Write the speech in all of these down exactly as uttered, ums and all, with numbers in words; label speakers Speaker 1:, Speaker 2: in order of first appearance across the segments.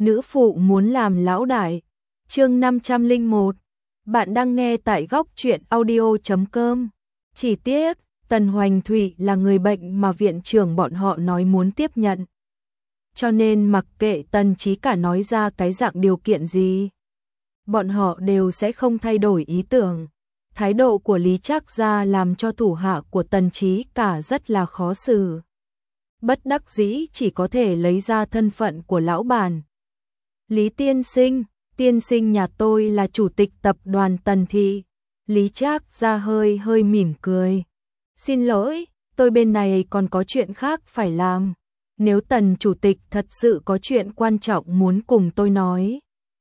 Speaker 1: nữ phụ muốn làm lão đại. Chương năm trăm lẻ một. Bạn đang nghe tại góc truyện audio chấm com. Chỉ tiếc, Tần Hoành Thụy là người bệnh mà viện trưởng bọn họ nói muốn tiếp nhận. Cho nên mặc kệ Tần Chí Cả nói ra cái dạng điều kiện gì, bọn họ đều sẽ không thay đổi ý tưởng. Thái độ của Lý Trác Gia làm cho thủ hạ của Tần Chí Cả rất là khó xử. Bất đắc dĩ chỉ có thể lấy ra thân phận của lão bản. Lý tiên sinh, tiên sinh nhà tôi là chủ tịch tập đoàn Tần Thị. Lý Trác Gia hơi hơi mỉm cười. Xin lỗi, tôi bên này còn có chuyện khác phải làm. Nếu Tần chủ tịch thật sự có chuyện quan trọng muốn cùng tôi nói,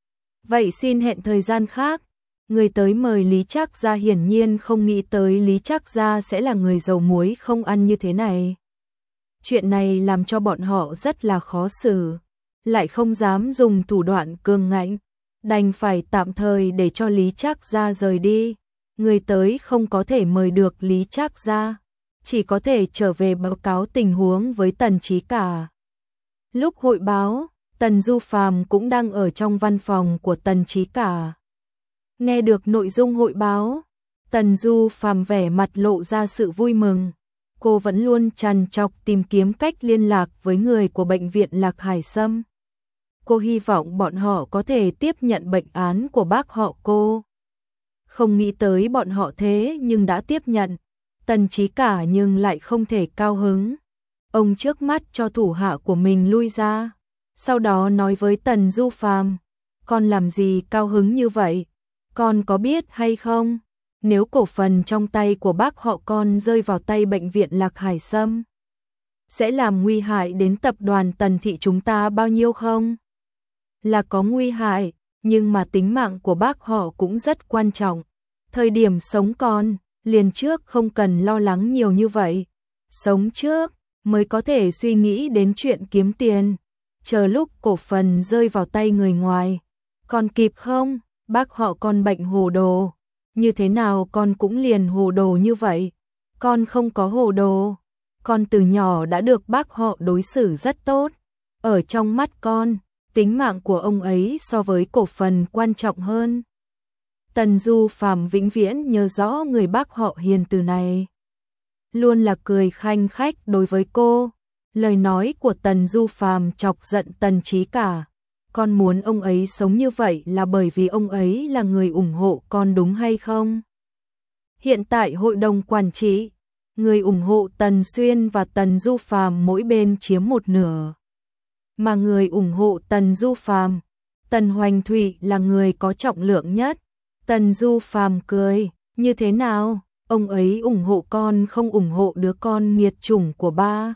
Speaker 1: vậy xin hẹn thời gian khác. Người tới mời Lý Trác Gia hiển nhiên không nghĩ tới Lý Trác Gia sẽ là người dầu muối không ăn như thế này. Chuyện này làm cho bọn họ rất là khó xử, lại không dám dùng thủ đoạn cường ngạnh, đành phải tạm thời để cho Lý Trác Gia rời đi. Người tới không có thể mời được Lý Trác Gia, chỉ có thể trở về báo cáo tình huống với Tần Chí Cả. Lúc hội báo, Tần Du Phàm cũng đang ở trong văn phòng của Tần Chí Cả. Nghe được nội dung hội báo, Tần Du Phàm vẻ mặt lộ ra sự vui mừng. Cô vẫn luôn trằn trọc tìm kiếm cách liên lạc với người của bệnh viện Lạc Hải Sâm. Cô hy vọng bọn họ có thể tiếp nhận bệnh án của bác họ cô. Không nghĩ tới bọn họ thế nhưng đã tiếp nhận. Tần Chí Cả nhưng lại không thể cao hứng. Ông trước mắt cho thủ hạ của mình lui ra, sau đó nói với Tần Du Phàm, con làm gì cao hứng như vậy? Con có biết hay không? Nếu cổ phần trong tay của bác họ con rơi vào tay bệnh viện Lạc Hải Sâm, sẽ làm nguy hại đến tập đoàn Tần Thị chúng ta bao nhiêu không? Là có nguy hại, nhưng mà tính mạng của bác họ cũng rất quan trọng. Thời điểm sống con, liền trước không cần lo lắng nhiều như vậy. Sống trước, mới có thể suy nghĩ đến chuyện kiếm tiền. Chờ lúc cổ phần rơi vào tay người ngoài, còn kịp không? Bác họ con bệnh hồ đồ. Như thế nào con cũng liền hồ đồ như vậy? Con không có hồ đồ. Con từ nhỏ đã được bác họ đối xử rất tốt. Ở trong mắt con, tính mạng của ông ấy so với cổ phần quan trọng hơn. Tần Du Phàm vĩnh viễn nhớ rõ người bác họ hiền từ này. Luôn là cười khanh khách đối với cô. Lời nói của Tần Du Phàm chọc giận Tần Chí Cả. Con muốn ông ấy sống như vậy là bởi vì ông ấy là người ủng hộ con đúng hay không? Hiện tại hội đồng quản trị, người ủng hộ Tần Xuyên và Tần Du Phàm mỗi bên chiếm một nửa. Mà người ủng hộ Tần Du Phàm, Tần Hoành Thụy là người có trọng lượng nhất. Tần Du Phàm cười, như thế nào? Ông ấy ủng hộ con không ủng hộ đứa con nghiệt chủng của ba.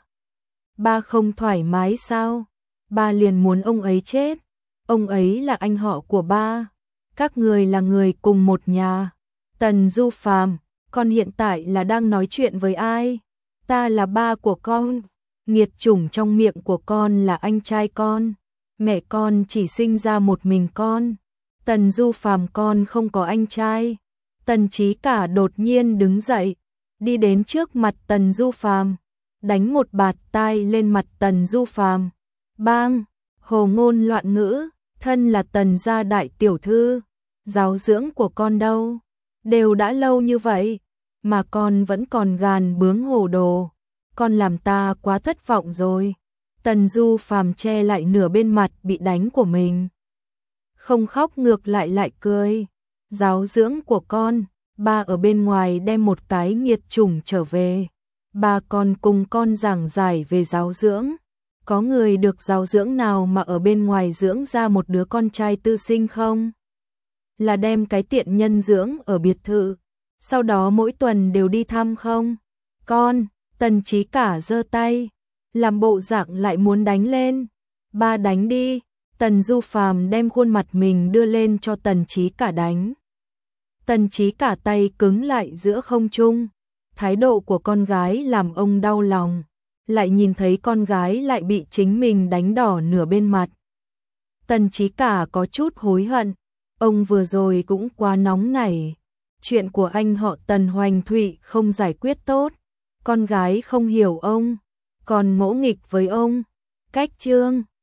Speaker 1: Ba không thoải mái sao? Ba liền muốn ông ấy chết. Ông ấy là anh họ của ba. Các người là người cùng một nhà. Tần Du Phàm, con hiện tại là đang nói chuyện với ai? Ta là ba của con. Nghiệt chủng trong miệng của con là anh trai con. Mẹ con chỉ sinh ra một mình con. Tần Du Phàm con không có anh trai. Tần Chí Cả đột nhiên đứng dậy, đi đến trước mặt Tần Du Phàm, đánh một bạt tai lên mặt Tần Du Phàm. Bang, hồ ngôn loạn ngữ, thân là Tần gia đại tiểu thư, giáo dưỡng của con đâu? Đều đã lâu như vậy, mà con vẫn còn gàn bướng hồ đồ. Con làm ta quá thất vọng rồi. Tần Du Phàm che lại nửa bên mặt bị đánh của mình. Không khóc ngược lại lại cười. Giáo dưỡng của con, ba ở bên ngoài đem một cái nghiệt chủng trở về. Ba còn cùng con giảng giải về giáo dưỡng. Có người được giáo dưỡng nào mà ở bên ngoài dưỡng ra một đứa con trai tư sinh không? Là đem cái tiện nhân dưỡng ở biệt thự, sau đó mỗi tuần đều đi thăm không? Con, Tần Chí Cả giơ tay, làm bộ dạng lại muốn đánh lên. Ba đánh đi. Tần Du Phàm đem khuôn mặt mình đưa lên cho Tần Chí Cả đánh. Tần Chí Cả tay cứng lại giữa không trung. Thái độ của con gái làm ông đau lòng. Lại nhìn thấy con gái lại bị chính mình đánh đỏ nửa bên mặt. Tần Chí Cả có chút hối hận. Ông vừa rồi cũng quá nóng nảy. Chuyện của anh họ Tần Hoành Thụy không giải quyết tốt. Con gái không hiểu ông, còn ngỗ nghịch với ông. Cách chương